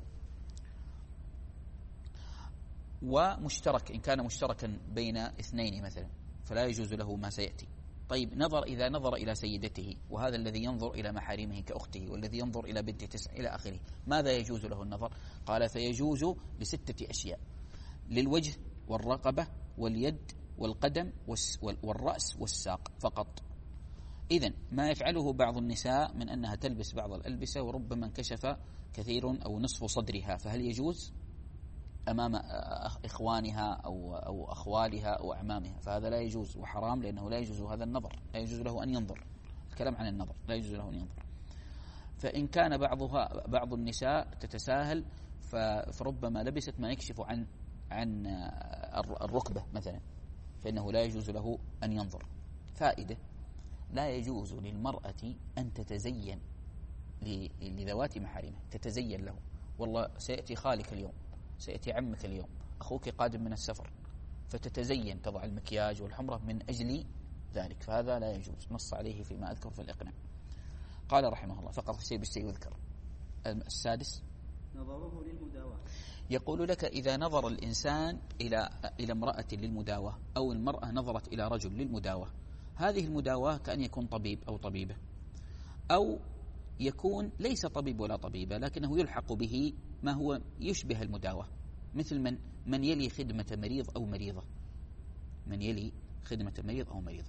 ومشترك، إن كان مشتركا بين اثنين مثلا فلا يجوز له ما سيأتي. طيب نظر إذا نظر إلى سيدته، وهذا الذي ينظر إلى محارمه كأخته، والذي ينظر إلى بنت تسع إلى آخره، ماذا يجوز له النظر؟ قال فيجوز لستة أشياء: للوجه والرقبة واليد والقدم والرأس والساق فقط. إذن ما يفعله بعض النساء من أنها تلبس بعض الألبسة وربما انكشف كثير أو نصف صدرها، فهل يجوز أمام إخوانها أو أو أخوالها أو أعمامها؟ فهذا لا يجوز وحرام، لأنه لا يجوز هذا النظر، لا يجوز له أن ينظر. الكلام عن النظر، لا يجوز له أن ينظر. فإن كان بعضها بعض النساء تتساهل فربما لبست ما يكشف عن عن الركبة مثلا، فإنه لا يجوز له أن ينظر. فائدة: لا يجوز للمرأة أن تتزين لذوات محارمها، تتزين له. والله سيأتي خالك اليوم، سيأتي عمك اليوم، أخوك قادم من السفر، فتتزين تضع المكياج والحمرة من أجل ذلك، فهذا لا يجوز، نص عليه فيما أذكر في الإقناع. قال رحمه الله: فقط الشيء بالشيء يذكر. السادس نظره للمداواة. يقول لك إذا نظر الإنسان إلى إلى امرأة للمداواة، أو المرأة نظرت إلى رجل للمداواة، هذه المداواة كأن يكون طبيب أو طبيبة، أو يكون ليس طبيب ولا طبيبة لكنه يلحق به ما هو يشبه المداواة، مثل من من يلي خدمة مريض أو مريضة، من يلي خدمة مريض أو مريضة.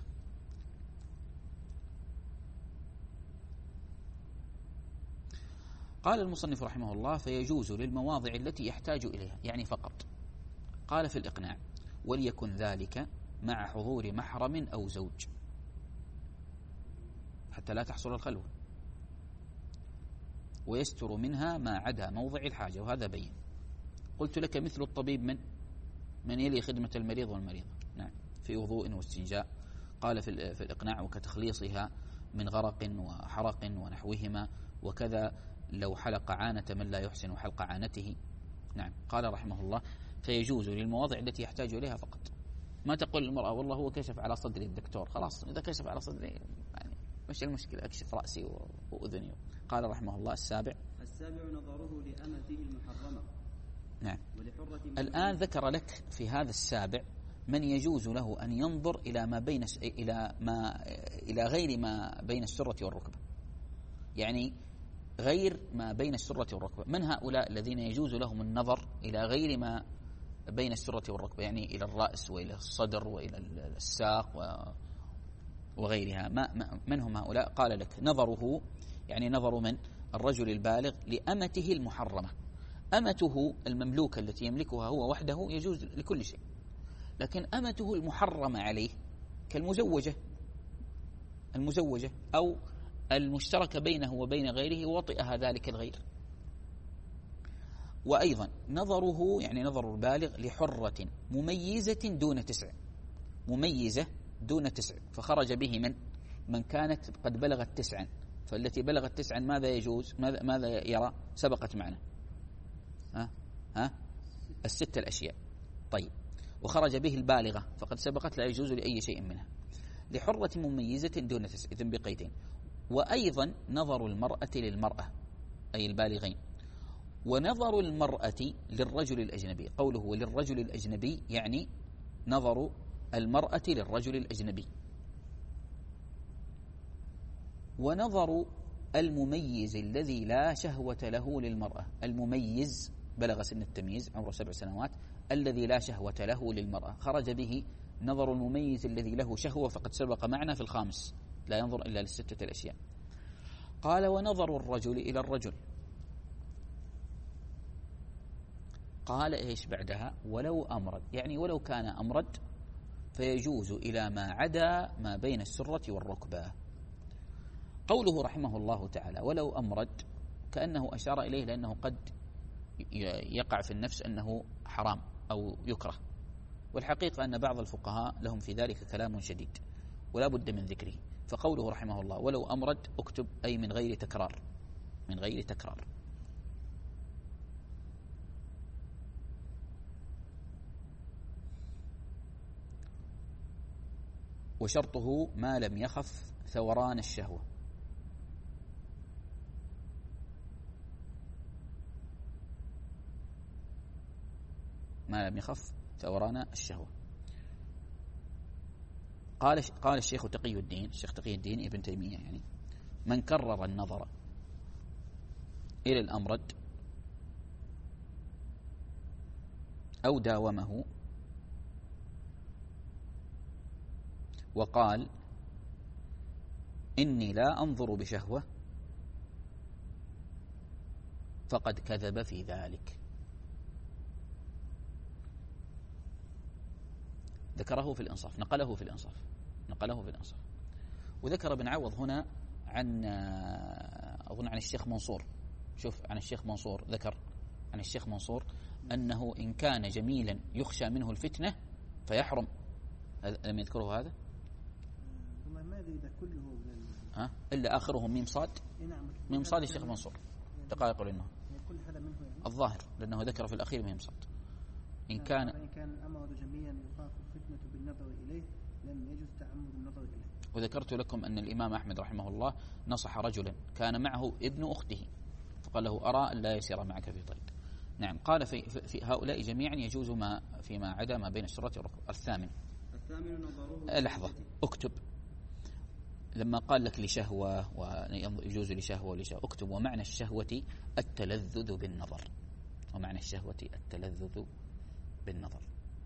قال المصنف رحمه الله: فيجوز للمواضع التي يحتاج إليها، يعني فقط. قال في الإقناع: وليكن ذلك مع حضور محرم أو زوج، حتى لا تحصل الخلوة، ويستر منها ما عدا موضع الحاجة، وهذا بين. قلت لك مثل الطبيب من من يلي خدمة المريض والمريضة، نعم، في وضوء واستنجاء. قال في, في الإقناع: وكتخليصها من غرق وحرق ونحوهما، وكذا لو حلق عانة من لا يحسن حلق عانته. نعم. قال رحمه الله: فيجوز للمواضع التي يحتاج إليها فقط. ما تقول المرأة والله هو كشف على صدري الدكتور، خلاص إذا كشف على صدري يعني مش المشكلة، أكشف رأسي وأذني. قال رحمه الله: السابع السابع نظره لأمته المحرمة. نعم. الآن ذكر لك في هذا السابع من يجوز له أن ينظر إلى ما بين إلى ما إلى غير ما بين السرة والركبة، يعني غير ما بين السرة والركبة. من هؤلاء الذين يجوز لهم النظر إلى غير ما بين السرة والركبة، يعني إلى الرأس وإلى الصدر وإلى الساق وغيرها؟ ما من هم هؤلاء؟ قال لك نظره يعني نظر من الرجل البالغ لأمته المحرمة. أمته المملوكة التي يملكها هو وحده يجوز لكل شيء، لكن أمته المحرمة عليه كالمزوجة، المزوجة أو المشترك بينه وبين غيره وطئها ذلك الغير. وأيضا نظره يعني نظر البالغ لحرة مميزة دون تسع، مميزة دون تسع، فخرج به من من كانت قد بلغت تسعا، فالتي بلغت تسعا ماذا يجوز؟ ماذا, ماذا يرى؟ سبقت معنا ها ها الست الأشياء. طيب، وخرج به البالغة فقد سبقت لا يجوز لأي شيء منها. لحرة مميزة دون تسع، إذن بقيدين. وأيضا نظر المرأة للمرأة أي البالغين، ونظر المرأة للرجل الأجنبي. قوله للرجل الأجنبي يعني نظر المرأة للرجل الأجنبي. ونظر المميز الذي لا شهوة له للمرأة، المميز بلغ سن التمييز عمره سبع سنوات، الذي لا شهوة له للمرأة خرج به نظر المميز الذي له شهوة، فقد سبق معنا في الخامس لا ينظر إلا للستة الأشياء. قال ونظر الرجل إلى الرجل، قال إيش بعدها؟ ولو أمرد، يعني ولو كان أمرد فيجوز إلى ما عدا ما بين السرة والركبة. قوله رحمه الله تعالى ولو أمرد كأنه أشار إليه لأنه قد يقع في النفس أنه حرام أو يكره، والحقيقة أن بعض الفقهاء لهم في ذلك كلام شديد ولا بد من ذكره. فقوله رحمه الله ولو أمرد اكتب أي من غير تكرار، من غير تكرار. وشرطه ما لم يخف ثوران الشهوة، ما لم يخف ثوران الشهوة. قال قال الشيخ تقي الدين الشيخ تقي الدين ابن تيمية يعني من كرر النظر إلى الأمرد أو داومه وقال إني لا أنظر بشهوة فقد كذب في ذلك. ذكره في الإنصاف، نقله في الإنصاف نقله في الإنصاف وذكر ابن عوض هنا عن أظن عن الشيخ منصور. شوف عن الشيخ منصور، ذكر عن الشيخ منصور أنه إن كان جميلا يخشى منه الفتنة فيحرم. لم يذكره هذا؟ ما أدري إذا كله ها إلا آخره ميم صاد. نعم ميم صاد الشيخ منصور دقائق لأنه كل هذا منه يعني الظاهر لأنه ذكر في الأخير ميم صاد. إن كان إن كان الأمر جميعا يخاف الفتنة بالنظر إليه لم يجوز تعمد النظر إليه. وذكرت لكم أن الإمام أحمد رحمه الله نصح رجلا كان معه ابن أخته فقال له أرى أن لا يسير معك في طيب. نعم. قال في, في هؤلاء جميعا يجوز ما فيما عدا ما بين السرة والركبة. الثامن الثامن نظره لحظة اكتب لما قال لك لشهوة ويجوز لشهوة ولشهوة اكتب ومعنى الشهوة التلذذ بالنظر، ومعنى الشهوة التلذذ بالنظر.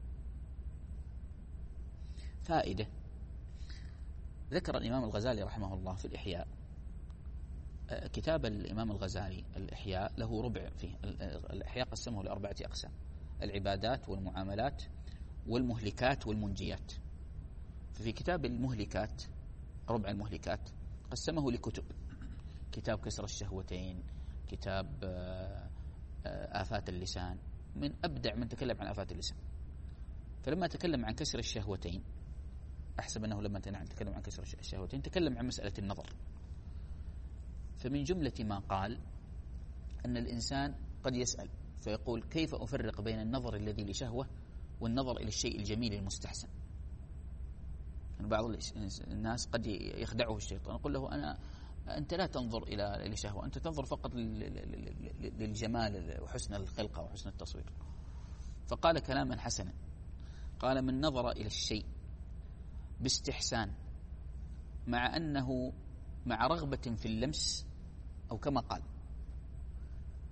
فائدة ذكر الإمام الغزالي رحمه الله في الإحياء، كتاب الإمام الغزالي الإحياء له ربع فيه. الإحياء قسمه لأربعة أقسام: العبادات والمعاملات والمهلكات والمنجيات. ففي كتاب المهلكات ربع المهلكات قسمه لكتب: كتاب كسر الشهوتين، كتاب آفات اللسان، من أبدع من تكلم عن آفات اللسان. فلما تكلم عن كسر الشهوتين أحسب أنه لما تكلم عن كسر الشهوتين تكلم عن مسألة النظر. فمن جملة ما قال أن الإنسان قد يسأل فيقول كيف أفرق بين النظر الذي لشهوة والنظر إلى الشيء الجميل المستحسن. بعض الناس قد يخدعه الشيطان يقول له أنا أنت لا تنظر إلى لشهوة، أنت تنظر فقط للجمال وحسن الخلقة وحسن التصوير. فقال كلاما حسنا، قال من نظر إلى الشيء باستحسان مع أنه مع رغبة في اللمس، أو كما قال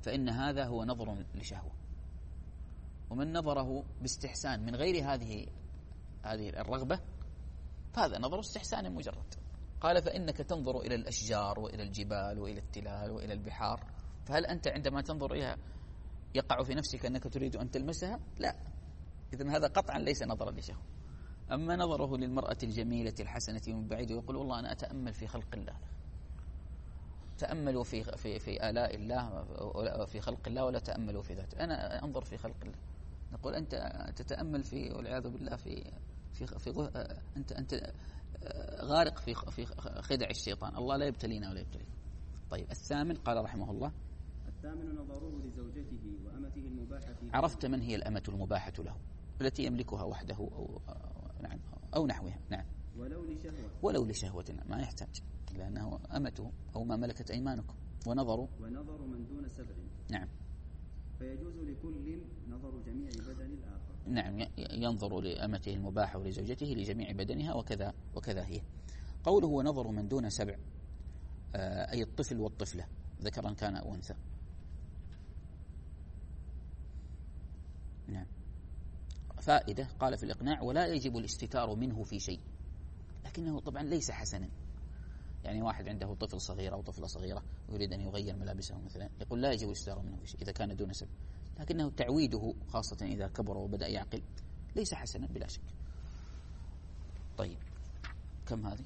فإن هذا هو نظر لشهوة. ومن نظره باستحسان من غير هذه هذه الرغبة فهذا نظر استحسان مجرد. قال فإنك تنظر إلى الأشجار وإلى الجبال وإلى التلال وإلى البحار، فهل أنت عندما تنظر إليها يقع في نفسك أنك تريد أن تلمسها؟ لا. إذن هذا قطعا ليس نظرا لشهوة. أما نظره للمرأة الجميلة الحسنة من بعيد ويقول والله أنا أتأمل في خلق الله، تأملوا في في في آلاء الله في خلق الله ولا تأملوا في ذاته، أنا أنظر في خلق الله. نقول أنت تتأمل في والعياذ بالله في في في أنت أنت غارق في في خدع الشيطان. الله لا يبتلينا ولا يبتليك. طيب الثامن قال رحمه الله الثامن نظره لزوجته وأمته المباحة. عرفت من هي الأمة المباحة له التي يملكها وحده أو نعم أو نحوها. نعم. ولو لشهوة. ولو لشهوة ما يحتاج، لأنه أمته أو ما ملكت أيمانكم. ونظروا ونظر من دون سبع. نعم. فيجوز لكل نظر جميع بدن الآخر. نعم ينظر لأمته المباحة ولزوجته لجميع بدنها وكذا وكذا هي. قوله ونظر من دون سبع أي الطفل والطفلة ذكرا كان أو أنثى. نعم. فائدة قال في الإقناع ولا يجب الاستتار منه في شيء، لكنه طبعا ليس حسنا. يعني واحد عنده طفل صغير أو طفلة صغيرة ويريد أن يغير ملابسه مثلا، يقول لا يجب الاستتار منه في شيء إذا كان دون سبب، لكنه تعويده خاصة إذا كبر وبدأ يعقل ليس حسنا بلا شك. طيب كم هذه؟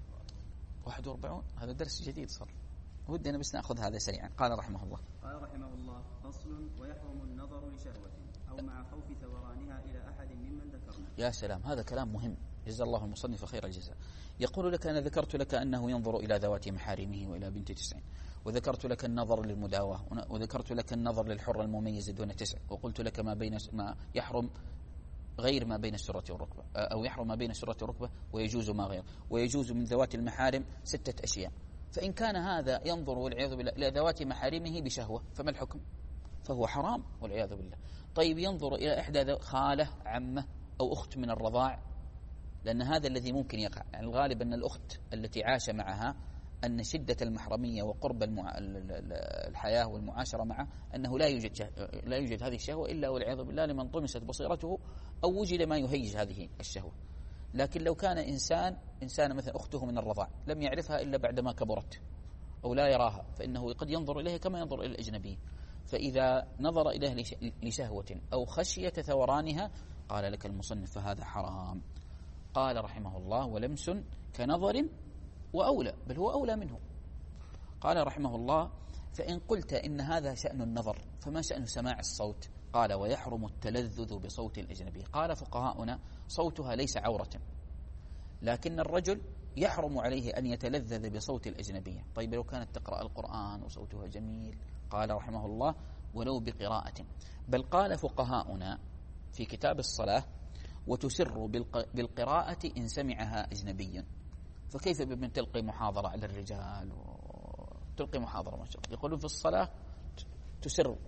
واحد وأربعون. هذا درس جديد صار، ودنا بس نأخذ هذا سريعا. قال رحمه الله قال رحمه الله فصل ويحرم النظر لشهوة أو مع خوف ثورانها إلى أحد ممن ذكرنا. يا سلام، هذا كلام مهم، جزا الله المصنف خير الجزاء. يقول لك أنا ذكرت لك أنه ينظر إلى ذوات محارمه وإلى بنت تسع، وذكرت لك النظر للمداواة، وذكرت لك النظر للحر المميز دون تسع، وقلت لك ما بين ما يحرم غير ما بين السرة والركبة، أو يحرم ما بين السرة والركبة ويجوز ما غير، ويجوز من ذوات المحارم ستة أشياء. فإن كان هذا ينظر والعياذ بالله إلى ذوات محارمه بشهوة فما الحكم؟ فهو حرام والعياذ بالله. طيب ينظر إلى إحدى خالة عمة أو أخت من الرضاع، لأن هذا الذي ممكن يقع. يعني الغالب أن الأخت التي عاش معها أن شدة المحرمية وقرب المع... الحياة والمعاشرة معه أنه لا يوجد شه... لا يوجد هذه الشهوة إلا والعياذ بالله لمن طمست بصيرته أو وجد ما يهيج هذه الشهوة. لكن لو كان إنسان إنسان مثلا أخته من الرضاع لم يعرفها إلا بعدما كبرت أو لا يراها، فإنه قد ينظر إليها كما ينظر إلى الأجنبي. فإذا نظر إليها لشهوة أو خشية ثورانها قال لك المصنف فهذا حرام. قال رحمه الله ولمس كنظر وأولى، بل هو أولى منه. قال رحمه الله فإن قلت إن هذا شأن النظر فما شأن سماع الصوت؟ قال ويحرم التلذذ بصوت الأجنبي. قال فقهاؤنا صوتها ليس عورة، لكن الرجل يحرم عليه أن يتلذذ بصوت الأجنبية. طيب لو كانت تقرأ القرآن وصوتها جميل؟ قال رحمه الله ولو بقراءة، بل قال فقهاؤنا في كتاب الصلاة وتسر بالقراءة إن سمعها أجنبي. فكيف بمن تلقي محاضرة على الرجال وتلقي محاضرة ما شاء الله، يقولون في الصلاة تسر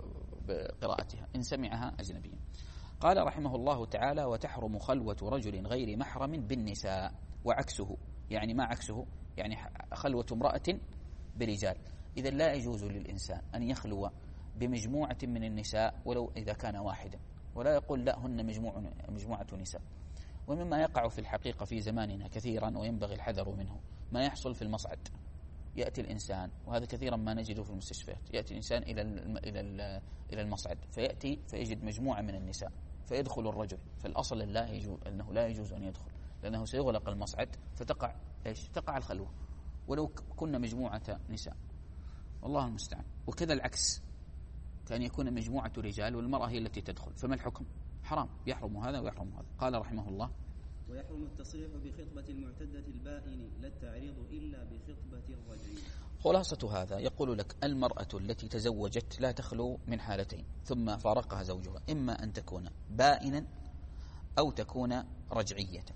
بقراءتها إن سمعها أجنبي. قال رحمه الله تعالى وتحرم خلوة رجل غير محرم بالنساء وعكسه. يعني ما عكسه؟ يعني خلوة امرأة برجال. إذا لا يجوز للإنسان أن يخلو بمجموعة من النساء ولو إذا كان واحدا، ولا يقول لا هن مجموعة, مجموعة نساء. ومما يقع في الحقيقة في زماننا كثيرا وينبغي الحذر منه ما يحصل في المصعد. يأتي الإنسان، وهذا كثيرا ما نجده في المستشفيات، يأتي الإنسان إلى إلى إلى المصعد فيأتي فيجد مجموعة من النساء فيدخل الرجل. فالأصل لا يجوز أنه لا يجوز أن يدخل، لأنه سيغلق المصعد فتقع إيش؟ تقع الخلوة ولو كنا مجموعة نساء، والله المستعان. وكذا العكس، كان يكون مجموعة رجال والمرأة هي التي تدخل، فما الحكم؟ حرام، يحرم هذا ويحرم هذا. قال رحمه الله ويحرم التصريح بخطبة المعتدة البائن لا التعريض إلا بخطبة الرجل. خلاصة هذا يقول لك المرأة التي تزوجت لا تخلو من حالتين ثم فارقها زوجها، إما أن تكون بائنا أو تكون رجعية،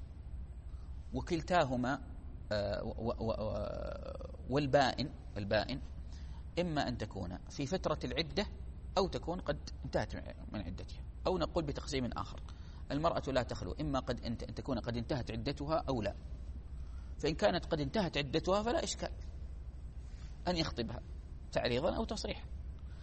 وكلتاهما والبائن البائن إما أن تكون في فترة العدة أو تكون قد انتهت من عدتها، أو نقول بتقسيم آخر المرأة لا تخلو إما قد أن تكون قد انتهت عدتها أو لا. فإن كانت قد انتهت عدتها فلا إشكال أن يخطبها تعريضا أو تصريحا.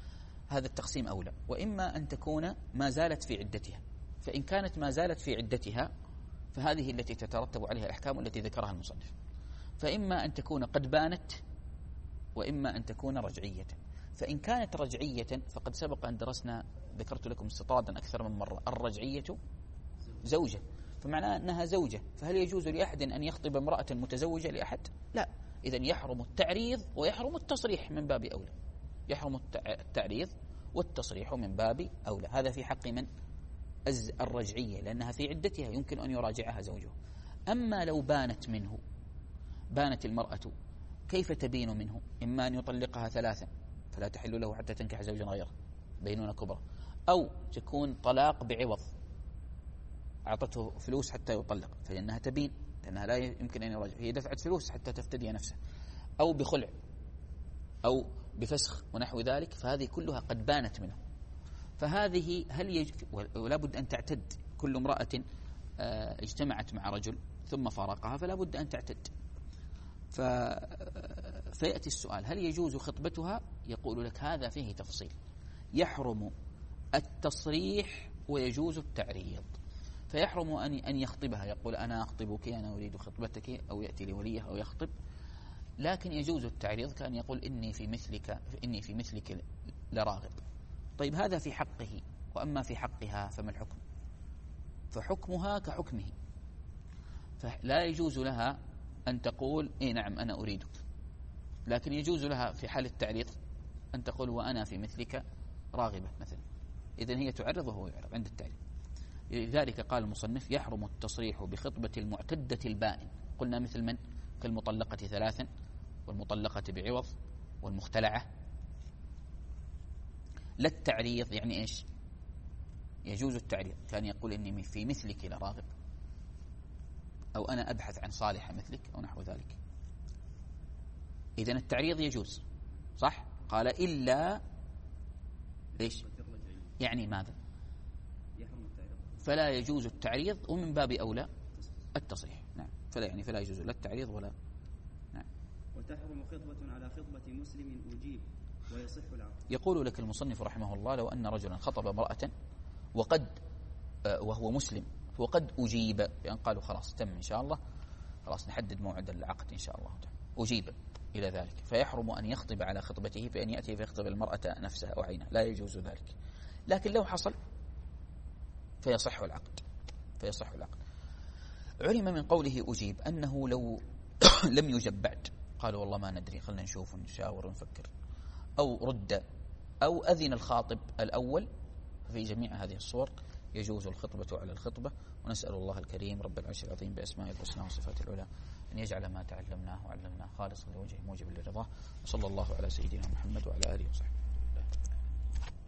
هذا التقسيم أولى. وإما أن تكون ما زالت في عدتها، فإن كانت ما زالت في عدتها فهذه التي تترتب عليها الأحكام التي ذكرها المصنف. فإما أن تكون قد بانت، وإما أن تكون رجعية. فإن كانت رجعية فقد سبق أن درسنا، ذكرت لكم استطرادا أكثر من مرة، الرجعية زوجة، فمعناه أنها زوجة، فهل يجوز لأحد أن يخطب امرأة متزوجة لأحد؟ لا. إذن يحرم التعريض ويحرم التصريح من باب أولى. يحرم التعريض والتصريح من باب أولى. هذا في حق من؟ الرجعية، لأنها في عدتها يمكن أن يراجعها زوجها. أما لو بانت منه، بانت المرأة، كيف تبين منه؟ إما أن يطلقها ثلاثا فلا تحل له حتى تنكح زوجا غيره، بينونة كبرى، أو تكون طلاق بعوض، أعطته فلوس حتى يطلق فإنها تبين، لأنها لا يمكن أن يراجع، هي دفعت فلوس حتى تفتدي نفسها، أو بخلع أو بفسخ ونحو ذلك، فهذه كلها قد بانت منه. فهذه هل يج... ولا بد أن تعتد. كل امرأة اجتمعت مع رجل ثم فارقها فلا بد أن تعتد. ف... فيأتي السؤال: هل يجوز خطبتها؟ يقول لك هذا فيه تفصيل. يحرم التصريح ويجوز التعريض. فيحرم أن أن يخطبها، يقول أنا أخطبك، أنا أريد خطبتك، أو يأتي لوليه أو يخطب. لكن يجوز التعريض، كأن يقول إني في مثلك إني في مثلك لراغب. طيب هذا في حقه، وأما في حقها فما الحكم؟ فحكمها كحكمه، فلا يجوز لها أن تقول إيه نعم أنا أريدك، لكن يجوز لها في حال التعريض أن تقول وأنا في مثلك راغبة مثلا. إذن هي تعرض وهو يعرض عند التعريض. لذلك قال المصنف: يحرم التصريح بخطبة المعتدة البائن. قلنا مثل من؟ كالمطلقة ثلاثا، والمطلقة بعوض، والمختلعة. لا التعريض، يعني إيش؟ يجوز التعريض، كان يقول إني في مثلك لراغب، أو أنا أبحث عن صالحة مثلك، أو نحو ذلك. إذن التعريض يجوز، صح؟ قال إلا ليش؟ يعني ماذا؟ فلا يجوز التعريض، ومن باب أولى التصريح. نعم. فلا يعني فلا يجوز لا التعريض ولا. نعم. وتحرم خطبة على خطبة مسلم أجيب ويصح العقد. يقول لك المصنف رحمه الله: لو أن رجلا خطب امرأة وقد آه وهو مسلم، وقد أجيب، يعني قالوا خلاص تم إن شاء الله، خلاص نحدد موعد العقد إن شاء الله، أجيب إلى ذلك، فيحرم أن يخطب على خطبته بأن يأتي فيخطب المرأة نفسها أو عينها، لا يجوز ذلك. لكن لو حصل فيصح العقد، فيصح العقد. علم من قوله أجيب أنه لو لم يجب بعد، قالوا والله ما ندري، خلنا نشوف ونشاور ونفكر، أو رد، أو أذن الخاطب الأول، في جميع هذه الصور يجوز الخطبة على الخطبة. ونسأل الله الكريم رب العرش العظيم بأسمائه الحسنى وصفاته العلى أن يجعل ما تعلمناه وعلمناه خالصا لوجهه موجبا لرضاه. وصلى الله على سيدنا محمد وعلى آله وصحبه.